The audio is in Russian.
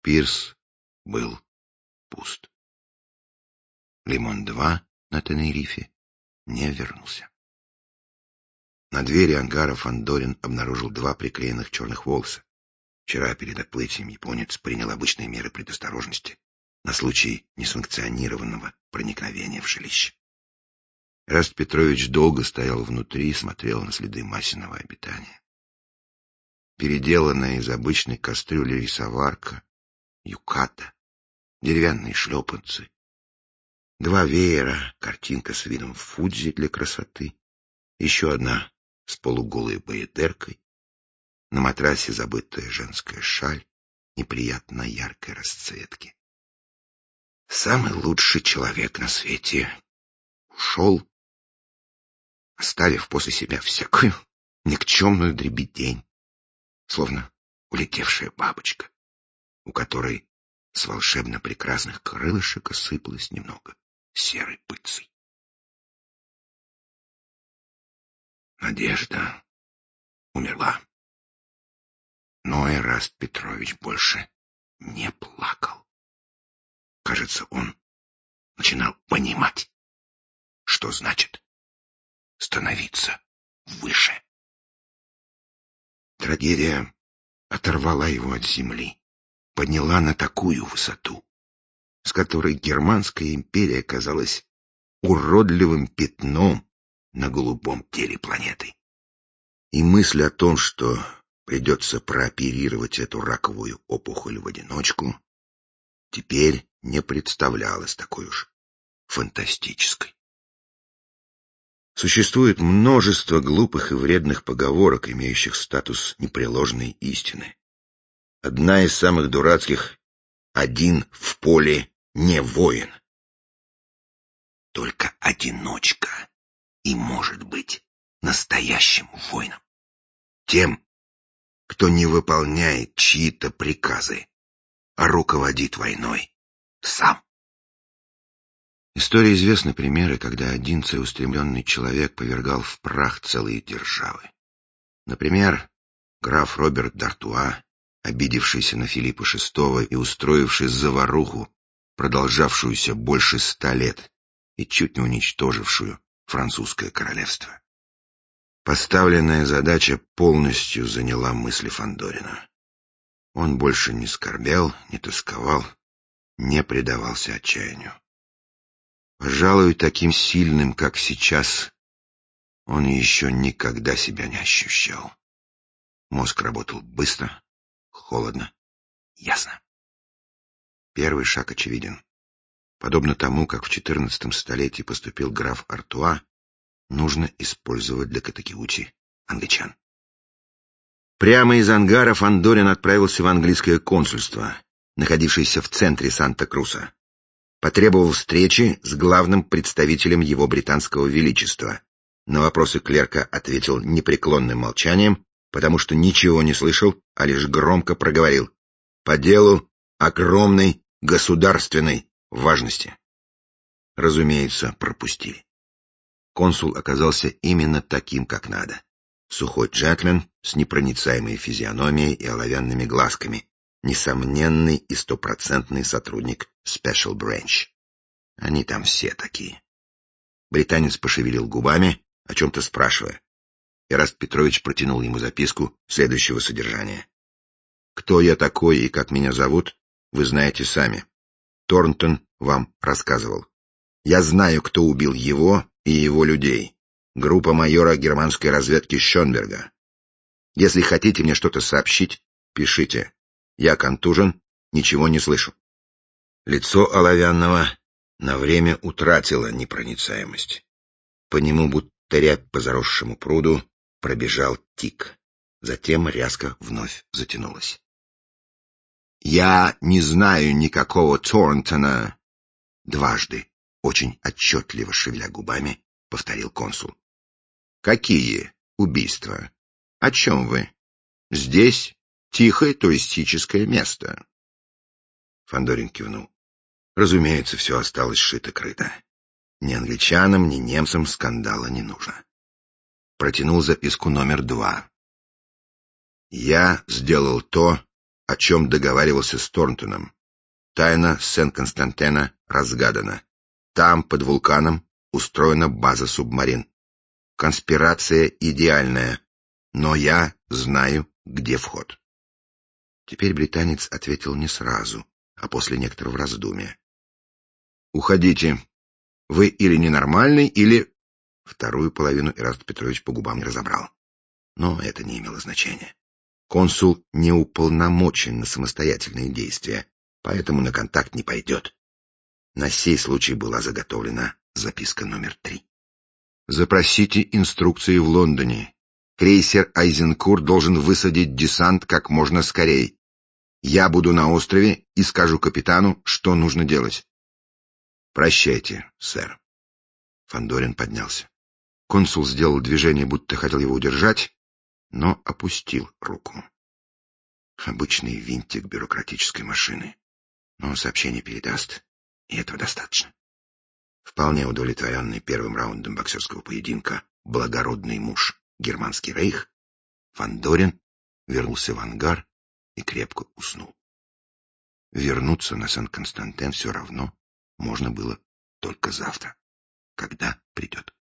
пирс был пуст. Лимон-2 на Тенерифе не вернулся. На двери ангара Фандорин обнаружил 2 приклеенных черных волоса. Вчера перед отплытием японец принял обычные меры предосторожности на случай несанкционированного проникновения в жилище. Эраст Петрович долго стоял внутри и смотрел на следы Масиного обитания. Переделанная из обычной кастрюли рисоварка, юката, деревянные шлепанцы, 2 веера, картинка с видом Фудзи для красоты, еще одна с полуголой баядеркой, на матрасе забытая женская шаль неприятно яркой расцветки. Самый лучший человек на свете ушел, оставив после себя всякую никчемную дребедень, словно улетевшая бабочка, у которой с волшебно прекрасных крылышек осыпалось немного серой пыльцы. Надежда умерла. Но Эраст Петрович больше не плакал. Кажется, он начинал понимать, что значит становиться выше. Трагедия оторвала его от земли, подняла на такую высоту, с которой Германская империя казалась уродливым пятном на голубом теле планеты. И мысль о том, что придется прооперировать эту раковую опухоль в одиночку, теперь не представлялась такой уж фантастической. Существует множество глупых и вредных поговорок, имеющих статус непреложной истины. Одна из самых дурацких — один в поле не воин. Только одиночка и может быть настоящим воином. Тем, кто не выполняет чьи-то приказы, а руководит войной сам. Истории известны примеры, когда один целеустремленный человек повергал в прах целые державы. Например, граф Роберт д'Артуа, обидевшийся на Филиппа VI и устроивший заваруху, продолжавшуюся больше 100 лет и чуть не уничтожившую французское королевство. Поставленная задача полностью заняла мысли Фандорина. Он больше не скорбел, не тосковал, не предавался отчаянию. Пожалуй, таким сильным, как сейчас, он еще никогда себя не ощущал. Мозг работал быстро, холодно, ясно. Первый шаг очевиден. Подобно тому, как в XIV столетии поступил граф Артуа, нужно использовать для Катакиути англичан. Прямо из ангара Фандорин отправился в английское консульство, находившееся в центре Санта-Круса. Потребовал встречи с главным представителем его британского величества. На вопросы клерка ответил непреклонным молчанием, потому что ничего не слышал, а лишь громко проговорил: по делу огромной государственной важности. Разумеется, пропустили. Консул оказался именно таким, как надо. Сухой джентльмен с непроницаемой физиономией и оловянными глазками. Несомненный и стопроцентный сотрудник Special Branch. Они там все такие. Британец пошевелил губами, о чем-то спрашивая. Эраст Петрович протянул ему записку следующего содержания. «Кто я такой и как меня зовут, вы знаете сами. Торнтон вам рассказывал. Я знаю, кто убил его и его людей. Группа майора германской разведки Шонберга. Если хотите мне что-то сообщить, пишите. Я контужен, ничего не слышу». Лицо оловянного на время утратило непроницаемость. По нему, будто рябь по заросшему пруду, пробежал тик. Затем ряска вновь затянулась. «Я не знаю никакого Торнтона», — дважды, очень отчетливо шевеля губами, повторил консул. «Какие убийства? О чем вы? Здесь тихое туристическое место». Фандорин кивнул. Разумеется, все осталось шито-крыто. Ни англичанам, ни немцам скандала не нужно. Протянул записку номер 2. «Я сделал то, о чем договаривался с Торнтоном. Тайна Сен-Константена разгадана. Там, под вулканом, устроена база субмарин. Конспирация идеальная, но я знаю, где вход. Теперь британец ответил не сразу, а после некоторого раздумья. «Уходите. Вы или ненормальный, или...» Вторую половину Ираст Петрович по губам не разобрал. Но это не имело значения. Консул не уполномочен на самостоятельные действия, поэтому на контакт не пойдет. На сей случай была заготовлена записка номер 3. «Запросите инструкции в Лондоне. Крейсер Айзенкур должен высадить десант как можно скорее. Я буду на острове и скажу капитану, что нужно делать». «Прощайте, сэр». Фандорин поднялся. Консул сделал движение, будто хотел его удержать, но опустил руку. Обычный винтик бюрократической машины. Но сообщение передаст, и этого достаточно. Вполне удовлетворенный первым раундом боксерского поединка благородный муж Германский рейх, Фандорин вернулся в ангар и крепко уснул. Вернуться на Сен-Константин все равно можно было только завтра, когда придет